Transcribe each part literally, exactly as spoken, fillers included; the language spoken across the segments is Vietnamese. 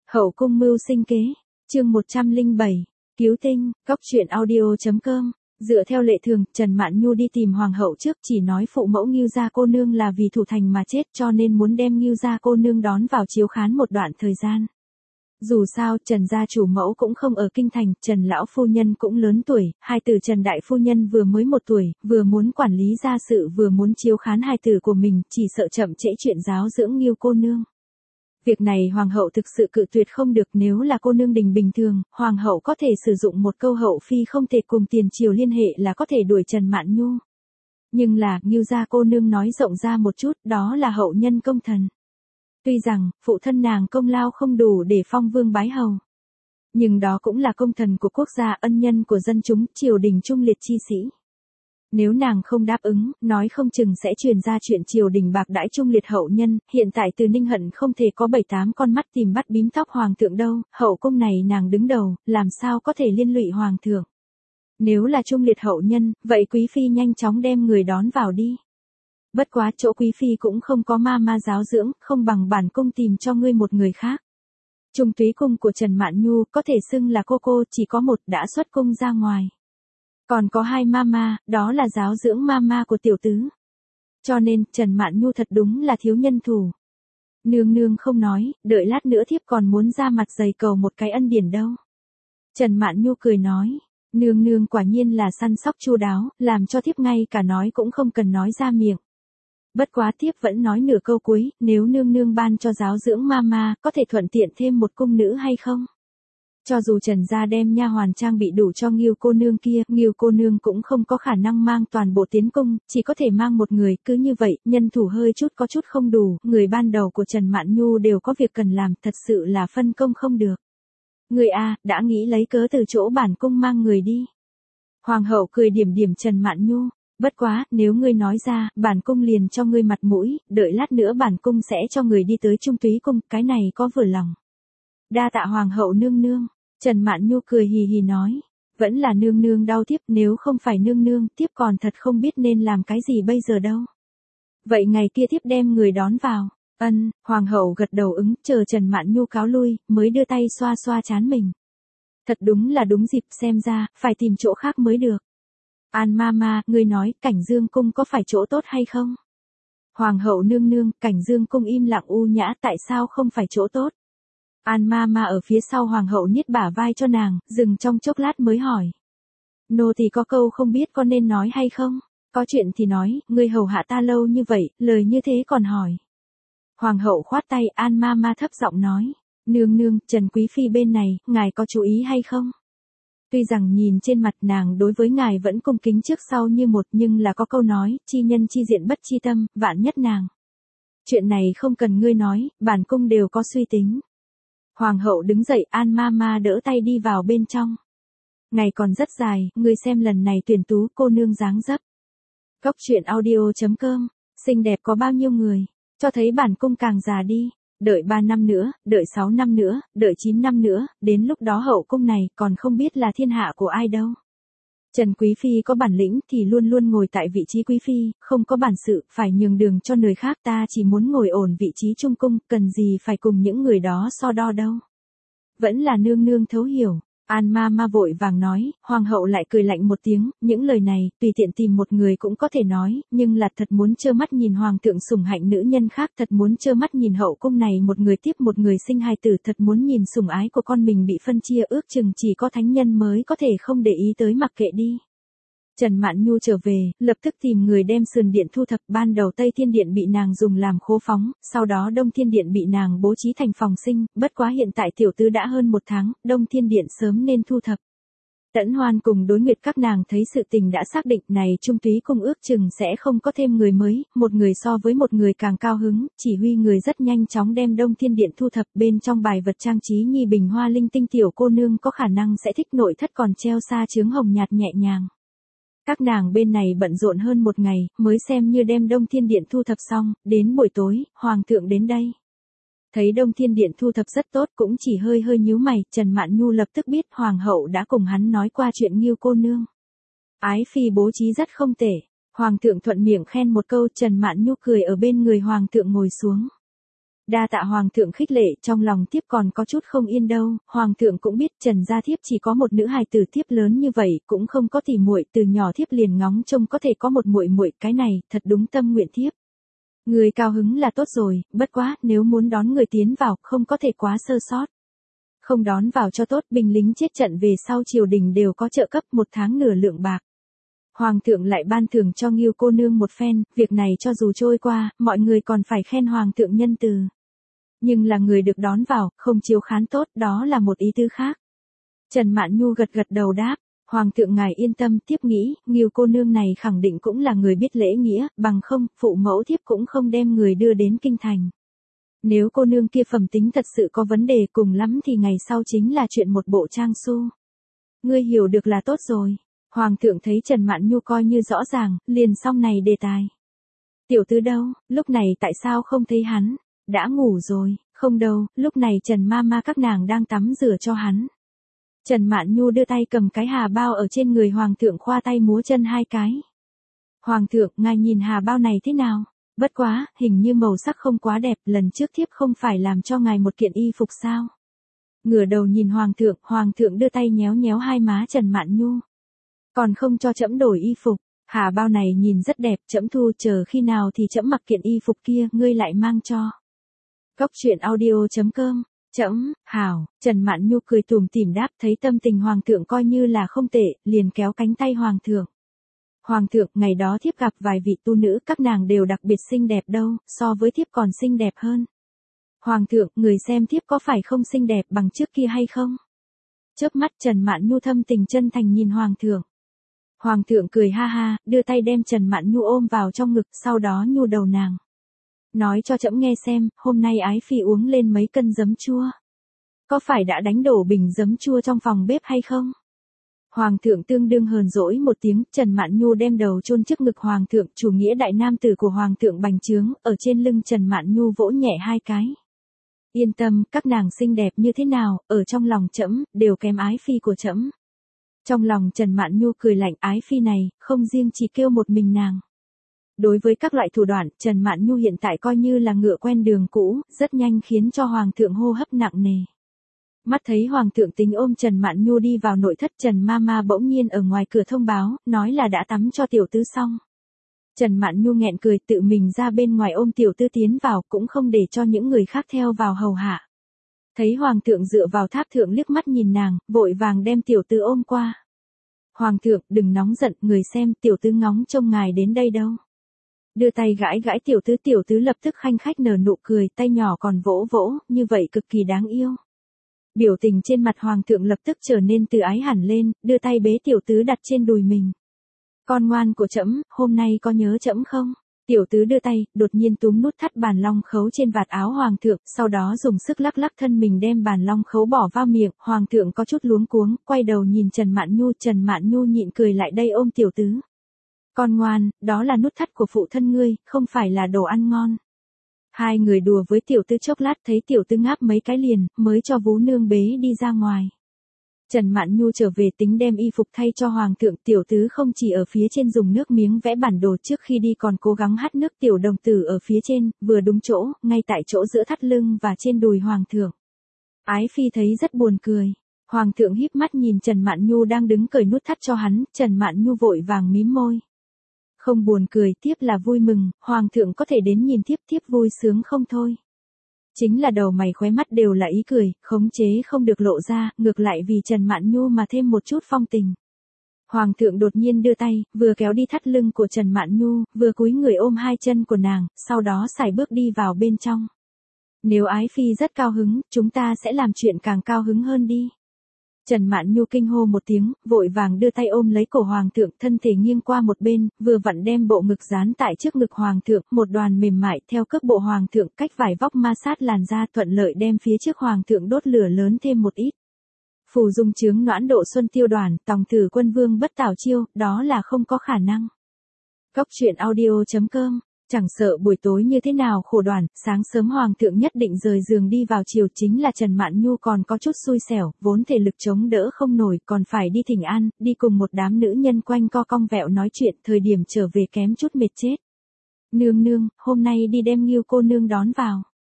Hậu cung mưu sinh kế, chương một trăm lẻ bảy, cứu tinh, góc truyện audio.com. Dựa theo lệ thường, Trần Mạn Nhu đi tìm hoàng hậu trước, chỉ nói phụ mẫu Ngưu gia cô nương là vì thủ thành mà chết, cho nên muốn đem Ngưu gia cô nương đón vào chiếu khán một đoạn thời gian. Dù sao, Trần gia chủ mẫu cũng không ở kinh thành, Trần lão phu nhân cũng lớn tuổi, hai tử Trần đại phu nhân vừa mới một tuổi, vừa muốn quản lý gia sự vừa muốn chiếu khán hai tử của mình, chỉ sợ chậm trễ chuyện giáo dưỡng Ngưu cô nương. Việc này hoàng hậu thực sự cự tuyệt không được, nếu là cô nương đình bình thường, hoàng hậu có thể sử dụng một câu hậu phi không thể cùng tiền triều liên hệ là có thể đuổi Trần Mạn Nhu. Nhưng là, Ngưu gia cô nương nói rộng ra một chút, đó là hậu nhân công thần. Tuy rằng, phụ thân nàng công lao không đủ để phong vương bái hầu. Nhưng đó cũng là công thần của quốc gia, ân nhân của dân chúng, triều đình trung liệt chi sĩ. Nếu nàng không đáp ứng, nói không chừng sẽ truyền ra chuyện triều đình bạc đãi trung liệt hậu nhân, hiện tại từ Ninh Hận không thể có bảy tám con mắt tìm bắt bím tóc hoàng thượng đâu, hậu cung này nàng đứng đầu, làm sao có thể liên lụy hoàng thượng. Nếu là trung liệt hậu nhân, vậy quý phi nhanh chóng đem người đón vào đi. Bất quá chỗ quý phi cũng không có ma ma giáo dưỡng, không bằng bản cung tìm cho ngươi một người khác. Trung túy cung của Trần Mạn Nhu có thể xưng là cô cô, chỉ có một đã xuất cung ra ngoài. Còn có hai mama, đó là giáo dưỡng mama của tiểu tứ. Cho nên, Trần Mạn Nhu thật đúng là thiếu nhân thủ. Nương nương không nói, đợi lát nữa thiếp còn muốn ra mặt dày cầu một cái ân điển đâu. Trần Mạn Nhu cười nói, nương nương quả nhiên là săn sóc chu đáo, làm cho thiếp ngay cả nói cũng không cần nói ra miệng. Bất quá thiếp vẫn nói nửa câu cuối, nếu nương nương ban cho giáo dưỡng mama, có thể thuận tiện thêm một cung nữ hay không? Cho dù Trần gia đem nha hoàn trang bị đủ cho Ngưu cô nương kia, Ngưu cô nương cũng không có khả năng mang toàn bộ tiến cung, chỉ có thể mang một người, cứ như vậy, nhân thủ hơi chút có chút không đủ, người ban đầu của Trần Mạn Nhu đều có việc cần làm, thật sự là phân công không được. Người a, đã nghĩ lấy cớ từ chỗ bản cung mang người đi. Hoàng hậu cười điểm điểm Trần Mạn Nhu, bất quá, nếu ngươi nói ra, bản cung liền cho ngươi mặt mũi, đợi lát nữa bản cung sẽ cho người đi tới Trung Túy cung, cái này có vừa lòng. Đa tạ hoàng hậu nương nương. Trần Mạn Nhu cười hì hì nói, vẫn là nương nương đau tiếp, nếu không phải nương nương, tiếp còn thật không biết nên làm cái gì bây giờ đâu. Vậy ngày kia tiếp đem người đón vào. Ân, hoàng hậu gật đầu ứng, chờ Trần Mạn Nhu cáo lui, mới đưa tay xoa xoa trán mình. Thật đúng là đúng dịp, xem ra, phải tìm chỗ khác mới được. An mama, ngươi nói, Cảnh Dương cung có phải chỗ tốt hay không? Hoàng hậu nương nương, Cảnh Dương cung im lặng u nhã, tại sao không phải chỗ tốt? An mama ở phía sau hoàng hậu niết bả vai cho nàng, dừng trong chốc lát mới hỏi. Nô tỳ có câu không biết có nên nói hay không? Có chuyện thì nói, ngươi hầu hạ ta lâu như vậy, lời như thế còn hỏi. Hoàng hậu khoát tay, An mama thấp giọng nói. Nương nương, Trần Quý Phi bên này, ngài có chú ý hay không? Tuy rằng nhìn trên mặt nàng đối với ngài vẫn cung kính trước sau như một, nhưng là có câu nói, chi nhân chi diện bất chi tâm, vạn nhất nàng. Chuyện này không cần ngươi nói, bản cung đều có suy tính. Hoàng hậu đứng dậy, An mama đỡ tay đi vào bên trong. Ngày còn rất dài, ngươi xem lần này tuyển tú cô nương dáng dấp. Góc truyện audio.com, xinh đẹp có bao nhiêu người, cho thấy bản cung càng già đi. Đợi ba năm nữa, đợi sáu năm nữa, đợi chín năm nữa, đến lúc đó hậu cung này còn không biết là thiên hạ của ai đâu. Trần Quý Phi có bản lĩnh thì luôn luôn ngồi tại vị trí Quý Phi, không có bản sự, phải nhường đường cho người khác, ta chỉ muốn ngồi ổn vị trí trung cung, cần gì phải cùng những người đó so đo đâu. Vẫn là nương nương thấu hiểu. An mama vội vàng nói, hoàng hậu lại cười lạnh một tiếng, những lời này, tùy tiện tìm một người cũng có thể nói, nhưng là thật muốn trơ mắt nhìn hoàng thượng sủng hạnh nữ nhân khác, thật muốn trơ mắt nhìn hậu cung này một người tiếp một người sinh hài tử, thật muốn nhìn sủng ái của con mình bị phân chia, ước chừng chỉ có thánh nhân mới có thể không để ý tới, mặc kệ đi. Trần Mạn Nhu trở về, lập tức tìm người đem sườn điện thu thập, ban đầu Tây Thiên Điện bị nàng dùng làm khố phóng, sau đó Đông Thiên Điện bị nàng bố trí thành phòng sinh, bất quá hiện tại tiểu tư đã hơn một tháng, Đông Thiên Điện sớm nên thu thập. Tẫn Hoan cùng Đối Nguyệt các nàng thấy sự tình đã xác định này Trung Túy cung ước chừng sẽ không có thêm người mới, một người so với một người càng cao hứng, chỉ huy người rất nhanh chóng đem Đông Thiên Điện thu thập, bên trong bài vật trang trí nhi bình hoa linh tinh tiểu cô nương có khả năng sẽ thích nội thất còn treo xa chướng hồng nhạt nhẹ nhàng. Các nàng bên này bận rộn hơn một ngày, mới xem như đem Đông Thiên Điện thu thập xong, đến buổi tối, hoàng thượng đến đây. Thấy Đông Thiên Điện thu thập rất tốt cũng chỉ hơi hơi nhíu mày, Trần Mạn Nhu lập tức biết hoàng hậu đã cùng hắn nói qua chuyện Ngưu cô nương. Ái phi bố trí rất không tệ, hoàng thượng thuận miệng khen một câu, Trần Mạn Nhu cười ở bên người hoàng thượng ngồi xuống. Đa tạ hoàng thượng khích lệ, trong lòng thiếp còn có chút không yên đâu, hoàng thượng cũng biết Trần gia thiếp chỉ có một nữ hài tử, thiếp lớn như vậy cũng không có tỉ muội, từ nhỏ thiếp liền ngóng trông có thể có một muội muội, cái này thật đúng tâm nguyện thiếp. Người cao hứng là tốt rồi, bất quá, nếu muốn đón người tiến vào, không có thể quá sơ sót. Không đón vào cho tốt, binh lính chết trận về sau triều đình đều có trợ cấp một tháng nửa lượng bạc. Hoàng thượng lại ban thưởng cho Ngưu cô nương một phen, việc này cho dù trôi qua, mọi người còn phải khen hoàng thượng nhân từ. Nhưng là người được đón vào, không chiếu khán tốt, đó là một ý tứ khác. Trần Mạn Nhu gật gật đầu đáp, hoàng thượng ngài yên tâm, tiếp nghĩ, Ngưu cô nương này khẳng định cũng là người biết lễ nghĩa, bằng không, phụ mẫu thiếp cũng không đem người đưa đến kinh thành. Nếu cô nương kia phẩm tính thật sự có vấn đề, cùng lắm thì ngày sau chính là chuyện một bộ trang su. Ngươi hiểu được là tốt rồi. Hoàng thượng thấy Trần Mạn Nhu coi như rõ ràng, liền xong này đề tài. Tiểu tứ đâu, lúc này tại sao không thấy hắn? Đã ngủ rồi, không đâu, lúc này Trần ma ma các nàng đang tắm rửa cho hắn. Trần Mạn Nhu đưa tay cầm cái hà bao ở trên người hoàng thượng, khoa tay múa chân hai cái. Hoàng thượng, ngài nhìn hà bao này thế nào? Bất quá, hình như màu sắc không quá đẹp, lần trước thiếp không phải làm cho ngài một kiện y phục sao? Ngửa đầu nhìn hoàng thượng, hoàng thượng đưa tay nhéo nhéo hai má Trần Mạn Nhu. Còn không cho trẫm đổi y phục, hà bao này nhìn rất đẹp, trẫm thu, chờ khi nào thì trẫm mặc kiện y phục kia, ngươi lại mang cho. Cốc truyện audio chấm com, trẫm, hảo, Trần Mạn Nhu cười tủm tỉm đáp, thấy tâm tình hoàng thượng coi như là không tệ, liền kéo cánh tay hoàng thượng. Hoàng thượng, ngày đó thiếp gặp vài vị tu nữ, các nàng đều đặc biệt xinh đẹp đâu, so với thiếp còn xinh đẹp hơn. Hoàng thượng, người xem thiếp có phải không xinh đẹp bằng trước kia hay không? Chớp mắt Trần Mạn Nhu thâm tình chân thành nhìn hoàng thượng. Hoàng thượng cười ha ha, đưa tay đem Trần Mạn Nhu ôm vào trong ngực, sau đó nhu đầu nàng. Nói cho trẫm nghe xem, hôm nay ái phi uống lên mấy cân giấm chua. Có phải đã đánh đổ bình giấm chua trong phòng bếp hay không? Hoàng thượng tương đương hờn dỗi một tiếng, Trần Mạn Nhu đem đầu chôn trước ngực hoàng thượng, chủ nghĩa đại nam tử của hoàng thượng bành trướng, ở trên lưng Trần Mạn Nhu vỗ nhẹ hai cái. Yên tâm, các nàng xinh đẹp như thế nào, ở trong lòng trẫm đều kém ái phi của trẫm. Trong lòng Trần Mạn Nhu cười lạnh, ái phi này, không riêng chỉ kêu một mình nàng. Đối với các loại thủ đoạn, Trần Mạn Nhu hiện tại coi như là ngựa quen đường cũ, rất nhanh khiến cho hoàng thượng hô hấp nặng nề. Mắt thấy hoàng thượng tính ôm Trần Mạn Nhu đi vào nội thất, Trần ma ma bỗng nhiên ở ngoài cửa thông báo, nói là đã tắm cho tiểu tứ xong. Trần Mạn Nhu nghẹn cười, tự mình ra bên ngoài ôm tiểu tứ tiến vào, cũng không để cho những người khác theo vào hầu hạ. Thấy hoàng thượng dựa vào tháp thượng liếc mắt nhìn nàng, vội vàng đem tiểu tứ ôm qua. Hoàng thượng, đừng nóng giận, người xem, tiểu tứ ngóng trông ngài đến đây đâu. Đưa tay gãi gãi tiểu tứ, tiểu tứ lập tức khanh khách nở nụ cười, tay nhỏ còn vỗ vỗ, như vậy cực kỳ đáng yêu. Biểu tình trên mặt hoàng thượng lập tức trở nên từ ái hẳn lên, đưa tay bế tiểu tứ đặt trên đùi mình. Con ngoan của trẫm, hôm nay có nhớ trẫm không? Tiểu tứ đưa tay, đột nhiên túm nút thắt bàn long khấu trên vạt áo hoàng thượng, sau đó dùng sức lắc lắc thân mình đem bàn long khấu bỏ vào miệng, hoàng thượng có chút luống cuống, quay đầu nhìn Trần Mạn Nhu, Trần Mạn Nhu nhịn cười lại đây ôm tiểu tứ. Con ngoan, đó là nút thắt của phụ thân ngươi, không phải là đồ ăn ngon. Hai người đùa với tiểu tứ chốc lát, thấy tiểu tứ ngáp mấy cái liền, mới cho vú nương bế đi ra ngoài. Trần Mạn Nhu trở về tính đem y phục thay cho hoàng thượng, tiểu tứ không chỉ ở phía trên dùng nước miếng vẽ bản đồ, trước khi đi còn cố gắng hắt nước tiểu đồng tử ở phía trên, vừa đúng chỗ, ngay tại chỗ giữa thắt lưng và trên đùi hoàng thượng. Ái phi thấy rất buồn cười. Hoàng thượng híp mắt nhìn Trần Mạn Nhu đang đứng cởi nút thắt cho hắn, Trần Mạn Nhu vội vàng mím môi. Không buồn cười, tiếp là vui mừng, hoàng thượng có thể đến nhìn tiếp, tiếp vui sướng không thôi. Chính là đầu mày khóe mắt đều là ý cười, khống chế không được lộ ra, ngược lại vì Trần Mạn Nhu mà thêm một chút phong tình. Hoàng thượng đột nhiên đưa tay, vừa kéo đi thắt lưng của Trần Mạn Nhu, vừa cúi người ôm hai chân của nàng, sau đó sải bước đi vào bên trong. Nếu ái phi rất cao hứng, chúng ta sẽ làm chuyện càng cao hứng hơn đi. Trần Mạn Nhu kinh hô một tiếng, vội vàng đưa tay ôm lấy cổ hoàng thượng, thân thể nghiêng qua một bên, vừa vặn đem bộ ngực dán tại trước ngực hoàng thượng, một đoàn mềm mại theo cước bộ hoàng thượng, cách vải vóc ma sát làn da, thuận lợi đem phía trước hoàng thượng đốt lửa lớn thêm một ít. Phù dung chướng noãn độ xuân tiêu đoàn, tòng tử quân vương bất tảo chiêu, đó là không có khả năng. Cốc truyện audio chấm com. Chẳng sợ buổi tối như thế nào khổ đoàn, sáng sớm hoàng thượng nhất định rời giường đi vào chiều, chính là Trần Mạn Nhu còn có chút xui xẻo, vốn thể lực chống đỡ không nổi, còn phải đi thỉnh an, đi cùng một đám nữ nhân quanh co cong vẹo nói chuyện, thời điểm trở về kém chút mệt chết. Nương nương, hôm nay đi đem Ngưu cô nương đón vào.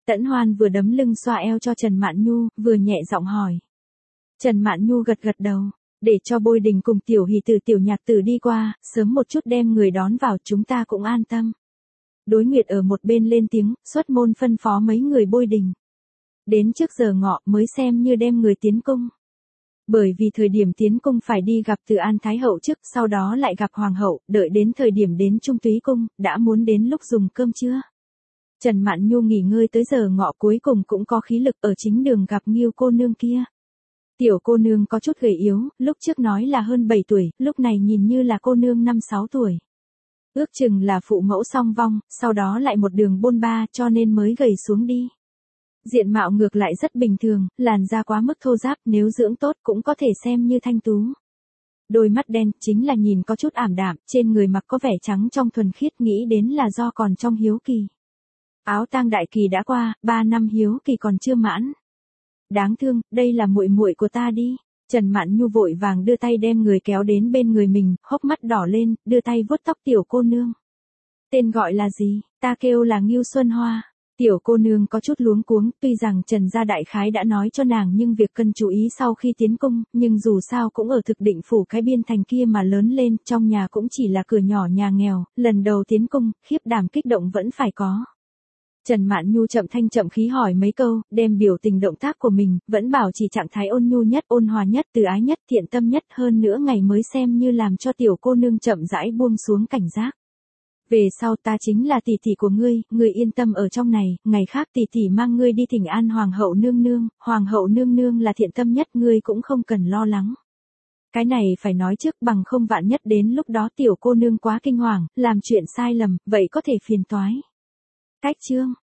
Tẫn Hoan vừa đấm lưng xoa eo cho Trần Mạn Nhu, vừa nhẹ giọng hỏi. Trần Mạn Nhu gật gật đầu, để cho Bôi Đình cùng Tiểu Hỷ Tử Tiểu Nhạc Tử đi qua, sớm một chút đem người đón vào chúng ta cũng an tâm. Đối Nguyệt ở một bên lên tiếng, xuất môn phân phó mấy người Bôi Đình. Đến trước giờ ngọ mới xem như đem người tiến cung. Bởi vì thời điểm tiến cung phải đi gặp Từ An Thái Hậu trước, sau đó lại gặp Hoàng hậu, đợi đến thời điểm đến Trung Túy Cung, đã muốn đến lúc dùng cơm trưa. Trần Mạn Nhu nghỉ ngơi tới giờ ngọ cuối cùng cũng có khí lực ở chính đường gặp Nghiêu cô nương kia. Tiểu cô nương có chút gầy yếu, lúc trước nói là hơn bảy tuổi, lúc này nhìn như là cô nương năm sáu tuổi. Ước chừng là phụ mẫu song vong, sau đó lại một đường bôn ba cho nên mới gầy xuống đi. Diện mạo ngược lại rất bình thường, làn da quá mức thô ráp, nếu dưỡng tốt cũng có thể xem như thanh tú. Đôi mắt đen chính là nhìn có chút ảm đạm, trên người mặc có vẻ trắng trong thuần khiết, nghĩ đến là do còn trong hiếu kỳ. Áo tang đại kỳ đã qua, ba năm hiếu kỳ còn chưa mãn. Đáng thương, đây là muội muội của ta đi. Trần Mạn Nhu vội vàng đưa tay đem người kéo đến bên người mình, hốc mắt đỏ lên, đưa tay vuốt tóc tiểu cô nương. Tên gọi là gì? Ta kêu là Nghiêu Xuân Hoa. Tiểu cô nương có chút luống cuống, tuy rằng Trần gia đại khái đã nói cho nàng nhưng việc cần chú ý sau khi tiến cung, nhưng dù sao cũng ở thực định phủ cái biên thành kia mà lớn lên, trong nhà cũng chỉ là cửa nhỏ nhà nghèo, lần đầu tiến cung, khiếp đảm kích động vẫn phải có. Trần Mạn Nhu chậm thanh chậm khí hỏi mấy câu, đem biểu tình động tác của mình, vẫn bảo chỉ trạng thái ôn nhu nhất, ôn hòa nhất, từ ái nhất, thiện tâm nhất, hơn nữa ngày mới xem như làm cho tiểu cô nương chậm rãi buông xuống cảnh giác. Về sau ta chính là tỷ tỷ của ngươi, ngươi yên tâm ở trong này, ngày khác tỷ tỷ mang ngươi đi thỉnh an hoàng hậu nương nương, hoàng hậu nương nương là thiện tâm nhất, ngươi cũng không cần lo lắng. Cái này phải nói trước, bằng không vạn nhất đến lúc đó tiểu cô nương quá kinh hoàng, làm chuyện sai lầm, vậy có thể phiền toái. Cách chương